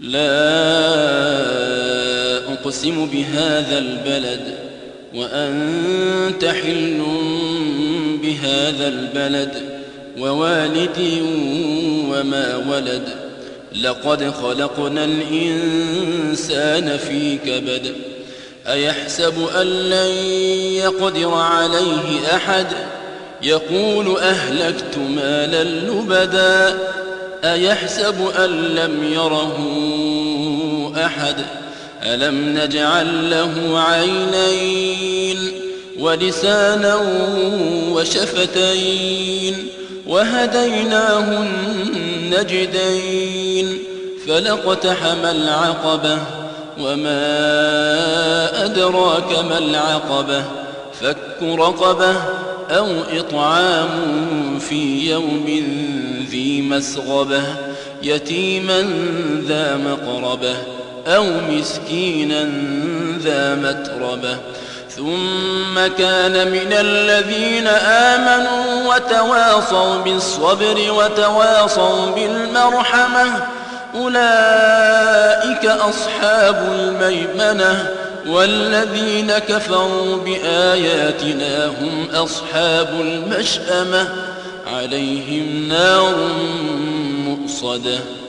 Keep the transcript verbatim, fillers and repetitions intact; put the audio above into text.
لا أقسم بهذا البلد وأنت حل بهذا البلد ووالد وما ولد لقد خلقنا الإنسان في كبد أيحسب أن لن يقدر عليه أحد يقول أهلكت مالا لبدا أيحسب أن لم يره أحد ألم نجعل له عينين ولسانا وشفتين وهديناه النجدين فلاقتحم العقبة وما أدراك ما العقبة فك رقبة أو إطعام في يوم ذي مسغبة يتيما ذا مقربة أو مسكينا ذا متربة ثم كان من الذين آمنوا وتواصوا بالصبر وتواصوا بالمرحمة أولئك أصحاب الميمنة والذين كفروا بآياتنا هم أصحاب المشأمة عليهم نار مؤصدة.